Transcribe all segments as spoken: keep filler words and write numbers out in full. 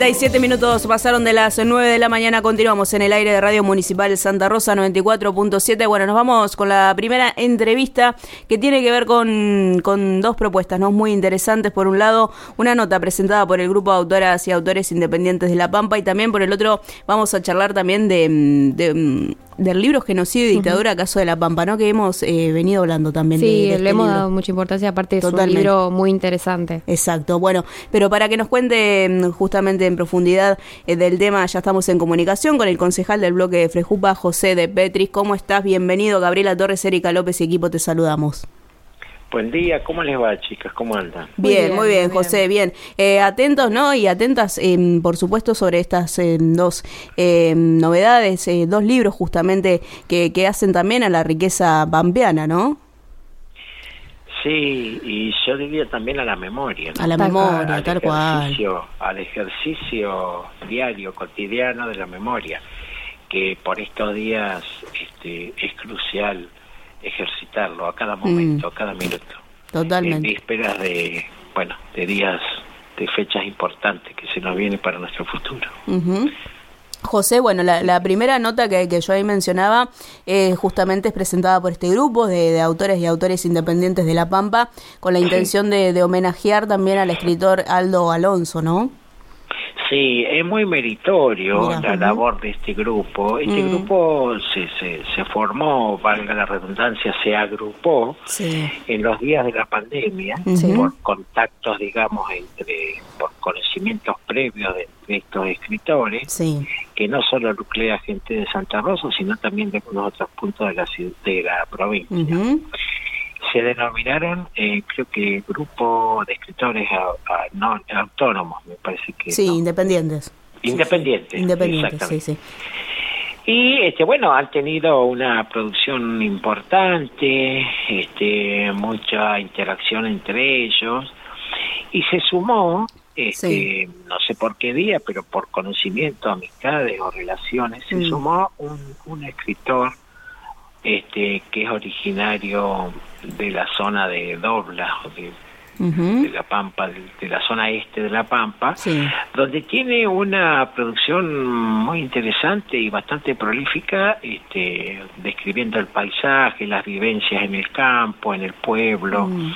treinta y siete minutos pasaron de las nueve de la mañana. Continuamos en el aire de Radio Municipal Santa Rosa noventa y cuatro punto siete. Bueno, nos vamos con la primera entrevista que tiene que ver con, con dos propuestas, ¿no? Muy interesantes. Por un lado, una nota presentada por el Grupo de Autoras y Autores Independientes de La Pampa, y también por el otro vamos a charlar también de, de del libro Genocidio y Dictadura, uh-huh. caso de La Pampa, ¿no? Que hemos eh, venido hablando también. Sí, de, de le este hemos libro. dado mucha importancia, aparte es Totalmente. un libro muy interesante. Exacto, bueno, pero para que nos cuente justamente en profundidad eh, del tema, ya estamos en comunicación con el concejal del bloque de Frejupa, José de Petris. ¿Cómo estás? Bienvenido. Gabriela Torres, Erika López y equipo, te saludamos. Buen día, ¿cómo les va, chicas? ¿Cómo andan? Bien, muy bien, muy bien, José, bien. Eh, atentos, ¿no? Y atentas, eh, por supuesto, sobre estas eh, dos eh, novedades, eh, dos libros justamente que, que hacen también a la riqueza pampeana, ¿no? Sí, y yo diría también a la memoria, ¿no? A la Tal memoria, al tal cual. ejercicio, al ejercicio diario, cotidiano de la memoria, que por estos días este, es crucial ejercitarlo a cada momento, mm. a cada minuto. Totalmente. En vísperas de, bueno, de días, de fechas importantes que se nos viene para nuestro futuro. Uh-huh. José, bueno, la, la primera nota que, que yo ahí mencionaba eh, justamente es presentada por este grupo de, de autores y autores independientes de La Pampa, con la intención de, de homenajear también al escritor Aldo Alonso, ¿no? Sí, es muy meritorio Mira, la uh-huh. labor de este grupo. Este mm. grupo se, se, se formó, valga la redundancia, se agrupó sí. en los días de la pandemia, sí. por contactos, digamos, entre, por conocimientos previos de, de estos escritores, sí. que no solo nuclea gente de Santa Rosa, sino también de algunos otros puntos de la, de la provincia. Uh-huh. Se denominaron, eh, creo que grupo de escritores a, a, no, autónomos, me parece que sí, no. independientes. Independientes. Sí, sí. Independientes, sí, sí. Y este, bueno, han tenido una producción importante, este, mucha interacción entre ellos, y se sumó, este, sí. no sé por qué día, pero por conocimiento, amistades o relaciones, se mm. sumó un, un escritor este que es originario de la zona de Doblas, de, uh-huh. de La Pampa, de, de la zona este de La Pampa, sí. donde tiene una producción muy interesante y bastante prolífica, este, describiendo el paisaje, las vivencias en el campo, en el pueblo, uh-huh.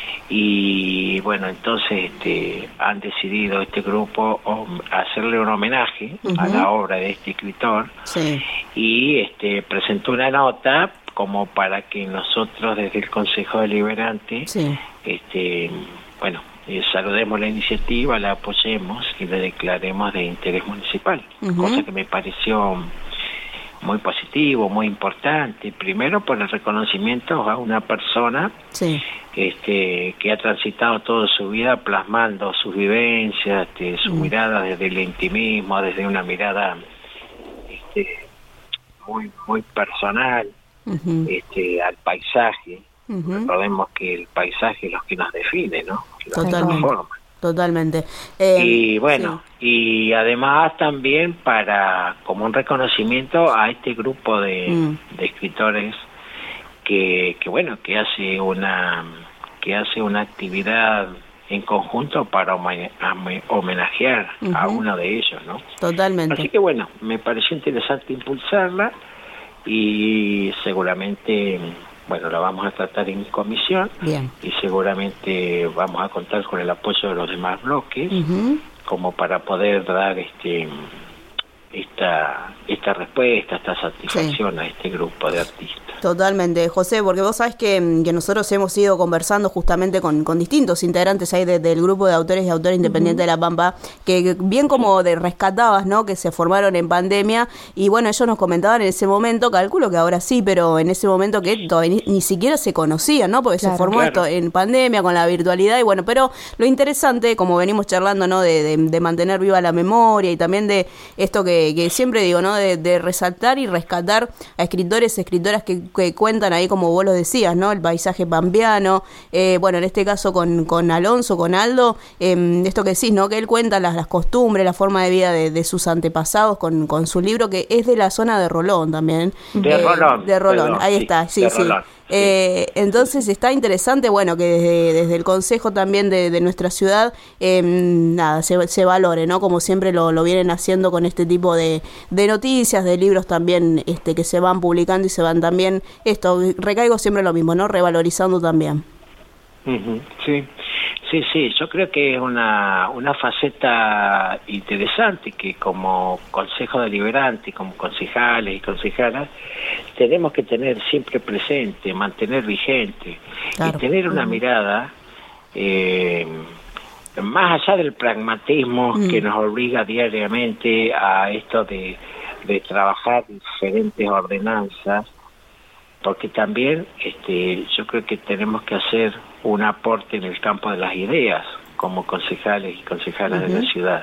y bueno, entonces este, han decidido este grupo um, hacerle un homenaje uh-huh. a la obra de este escritor, sí. y este presentó una nota como para que nosotros desde el Consejo Deliberante sí. este bueno eh, saludemos la iniciativa, la apoyemos y la declaremos de interés municipal, uh-huh. cosa que me pareció muy positivo, muy importante, primero por el reconocimiento a una persona sí. este que ha transitado toda su vida plasmando sus vivencias, este, su uh-huh. mirada desde el intimismo, desde una mirada este, muy muy personal, uh-huh. este al paisaje. Uh-huh. Recordemos que el paisaje es lo que nos define, ¿no? Totalmente. Totalmente. Eh, y bueno, sí. y además también para como un reconocimiento a este grupo de, mm. de escritores que, que bueno, que hace una que hace una actividad en conjunto para homenajear uh-huh. a uno de ellos, ¿no? Totalmente. Así que bueno, me pareció interesante impulsarla y seguramente bueno, la vamos a tratar en comisión. Bien. Y seguramente vamos a contar con el apoyo de los demás bloques uh-huh. como para poder dar este esta esta respuesta, esta satisfacción sí. a este grupo de artistas. Totalmente, José, porque vos sabés que, que nosotros hemos ido conversando justamente con, con distintos integrantes ahí de, del grupo de autores y autores independientes uh-huh. de La Pampa, que bien como de rescatabas, ¿no? Que se formaron en pandemia, y bueno, ellos nos comentaban en ese momento, calculo que ahora sí, pero en ese momento que todavía ni, ni siquiera se conocían, ¿no? Porque claro, se formó claro. esto en pandemia con la virtualidad, y bueno, pero lo interesante, como venimos charlando, ¿no? De, de, de mantener viva la memoria y también de esto que, que siempre digo, ¿no? De, de resaltar y rescatar a escritores, escritoras que que cuentan ahí, como vos lo decías, ¿no? El paisaje pampeano, eh, bueno, en este caso con, con Alonso, con Aldo, eh, esto que decís, ¿no? Que él cuenta las, las costumbres, la forma de vida de, de sus antepasados con, con su libro, que es de la zona de Rolón también. De eh, Rolón. De Rolón, perdón, ahí sí, está, sí, sí. Rolón. Eh, entonces está interesante, bueno, que desde, desde el Consejo también de, de nuestra ciudad, eh, nada, se, se valore, ¿no? Como siempre lo, lo vienen haciendo con este tipo de, de noticias, de libros también este, que se van publicando y se van también, esto, recaigo siempre lo mismo, ¿no? Revalorizando también. Uh-huh, sí. Sí, sí, yo creo que es una, una faceta interesante que como Consejo Deliberante, como concejales y concejalas, tenemos que tener siempre presente, mantener vigente, claro, y tener una mirada eh, más allá del pragmatismo mm. que nos obliga diariamente a esto de, de trabajar diferentes ordenanzas, porque también este, yo creo que tenemos que hacer un aporte en el campo de las ideas como concejales y concejalas uh-huh. de la ciudad.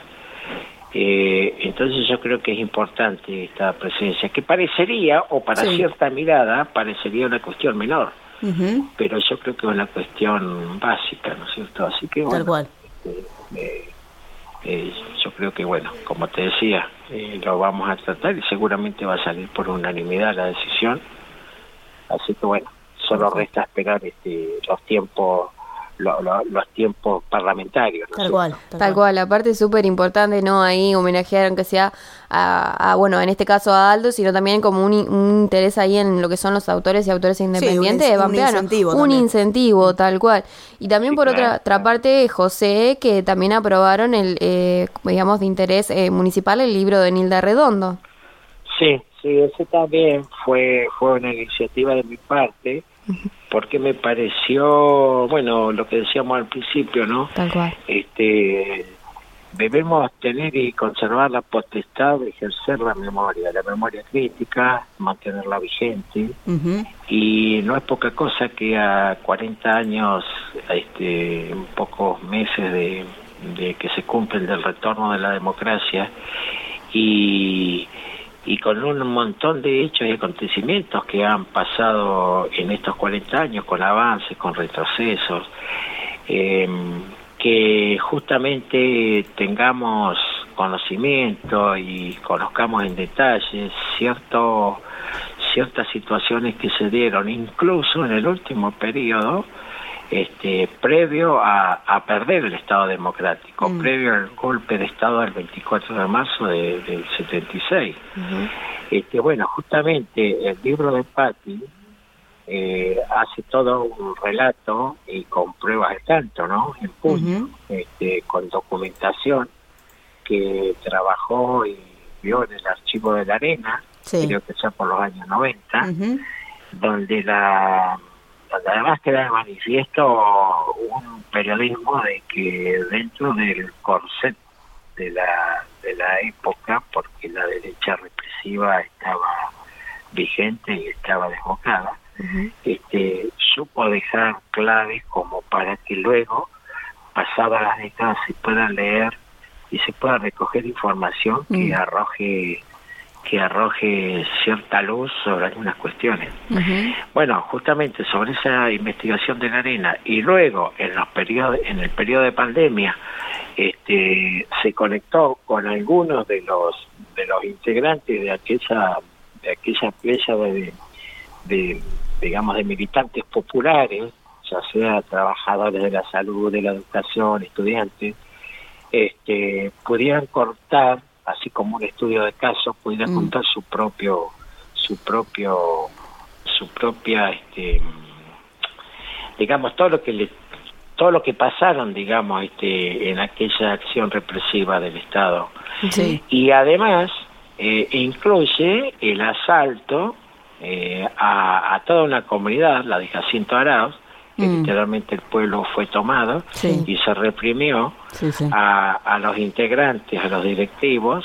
Eh, entonces yo creo que es importante esta presencia, que parecería, o para sí. cierta mirada, parecería una cuestión menor, uh-huh. pero yo creo que es una cuestión básica, ¿no es cierto? Así que bueno, tal cual. Este, eh, eh, yo creo que bueno, como te decía, eh, lo vamos a tratar y seguramente va a salir por unanimidad la decisión. Así que bueno, solo resta esperar este, los tiempos lo, lo, los tiempos parlamentarios, ¿no? Tal cual, tal, tal cual. Aparte es súper importante, ¿no? Ahí homenajear, aunque sea a, a, bueno, en este caso a Aldo, sino también como un, un interés ahí en lo que son los autores y autores independientes sí, de Pampeano. Un incentivo. Un también. incentivo, tal cual. Y también sí, por claro, otra, otra parte, José, que también aprobaron el, eh, digamos, de interés eh, municipal, el libro de Nilda Redondo. Sí, sí, ese también fue, fue una iniciativa de mi parte, porque me pareció, bueno, lo que decíamos al principio, ¿no? Tal cual. Este, debemos tener y conservar la potestad de ejercer la memoria, la memoria crítica, mantenerla vigente, uh-huh. y no es poca cosa que a cuarenta años, este, en pocos meses de, de que se cumplen del retorno de la democracia, y y con un montón de hechos y acontecimientos que han pasado en estos cuarenta años, con avances, con retrocesos, eh, que justamente tengamos conocimiento y conozcamos en detalle cierto, ciertas situaciones que se dieron, incluso en el último periodo, este previo a, a perder el Estado democrático, mm. previo al golpe de Estado del veinticuatro de marzo de, del setenta y seis. Uh-huh. Este, bueno, justamente el libro de Patti eh, hace todo un relato y con pruebas de tanto, ¿no? En puño, uh-huh. este, con documentación que trabajó y vio en el archivo de la Arena, sí. creo que sea por los años noventa, uh-huh. donde la donde además queda de manifiesto un periodismo de que dentro del corset de la de la época, porque la derecha represiva estaba vigente y estaba desbocada, uh-huh. este supo dejar claves como para que luego, pasadas las décadas, se pueda leer y se pueda recoger información uh-huh. que arroje que arroje cierta luz sobre algunas cuestiones. Uh-huh. Bueno, justamente sobre esa investigación de la Arena y luego en los periodos, en el periodo de pandemia, este, se conectó con algunos de los de los integrantes de aquella de aquella playa de, de digamos de militantes populares, ya sea trabajadores de la salud, de la educación, estudiantes, este, pudieran cortar, así como un estudio de caso, pudiera mm. contar su propio, su propio, su propia, este, digamos, todo lo que le, todo lo que pasaron, digamos, este, en aquella acción represiva del Estado. Sí. Y además eh, incluye el asalto eh, a, a toda una comunidad, la de Jacinto Arauz, que mm. literalmente el pueblo fue tomado, sí. y se reprimió sí, sí. A, a los integrantes, a los directivos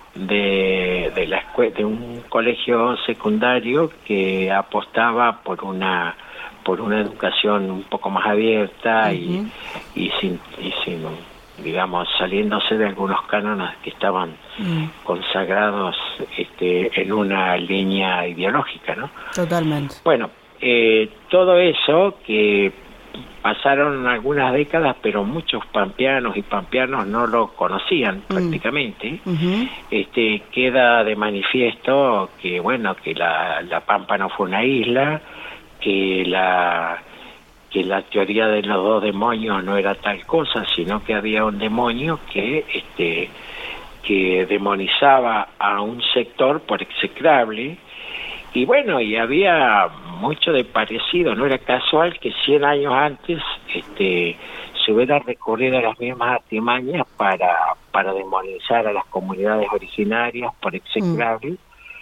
de, de la escue- de un colegio secundario que apostaba por una por una educación un poco más abierta, uh-huh. y, y sin y sin digamos saliéndose de algunos cánones que estaban uh-huh. consagrados este en una línea ideológica, ¿no? Totalmente. Bueno, Eh, todo eso que pasaron algunas décadas, pero muchos pampeanos y pampeanos no lo conocían mm. prácticamente, uh-huh. este queda de manifiesto que bueno que la, la Pampa no fue una isla, que la que la teoría de los dos demonios no era tal cosa, sino que había un demonio que este que demonizaba a un sector por execrable. Y bueno, y había mucho de parecido, no era casual que cien años antes este se hubiera recurrido a las mismas artimañas para para demonizar a las comunidades originarias por execrable, mm.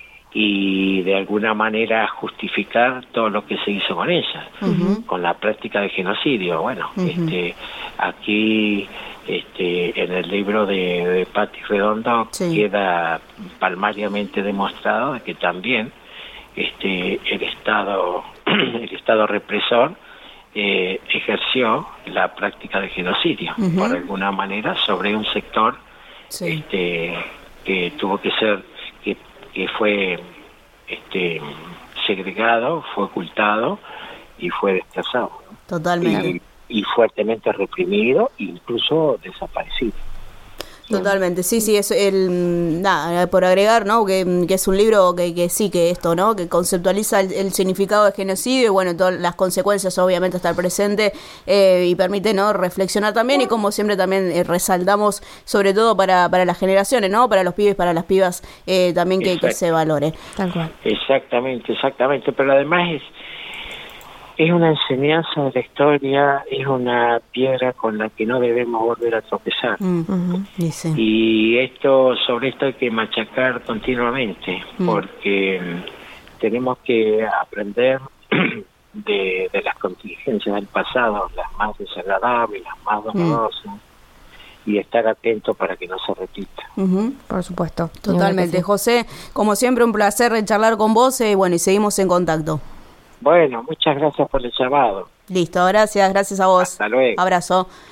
y de alguna manera justificar todo lo que se hizo con ellas, uh-huh. con la práctica de genocidio. Bueno, uh-huh. este aquí este en el libro de, de Patti Redondo, sí. queda palmariamente demostrado de que también este el Estado el Estado represor eh, ejerció la práctica de genocidio, uh-huh. por alguna manera, sobre un sector, sí. este que tuvo que ser que que fue este segregado, fue ocultado y fue desplazado, ¿no? Totalmente. Y, y fuertemente reprimido, incluso desaparecido. Totalmente, sí, sí, es el, nada, por agregar, ¿no? Que, que es un libro que, que sí, que esto, ¿no? Que conceptualiza el, el significado de genocidio y, bueno, todas las consecuencias, obviamente, estar presente, eh, y permite, ¿no? Reflexionar también, y como siempre también eh, resaltamos, sobre todo para, para las generaciones, ¿no? Para los pibes, para las pibas, eh, también que, que se valore. Tal cual. Exactamente, exactamente, pero además es Es una enseñanza de la historia, es una piedra con la que no debemos volver a tropezar. Uh-huh. Y, sí. y esto sobre esto hay que machacar continuamente, uh-huh. porque tenemos que aprender de, de las contingencias del pasado, las más desagradables, las más dolorosas, uh-huh. y estar atentos para que no se repita. Uh-huh. Por supuesto. Totalmente. Sí. José, como siempre, un placer charlar con vos, y eh, bueno, y seguimos en contacto. Bueno, muchas gracias por el llamado. Listo, gracias, gracias a vos. Hasta luego. Abrazo.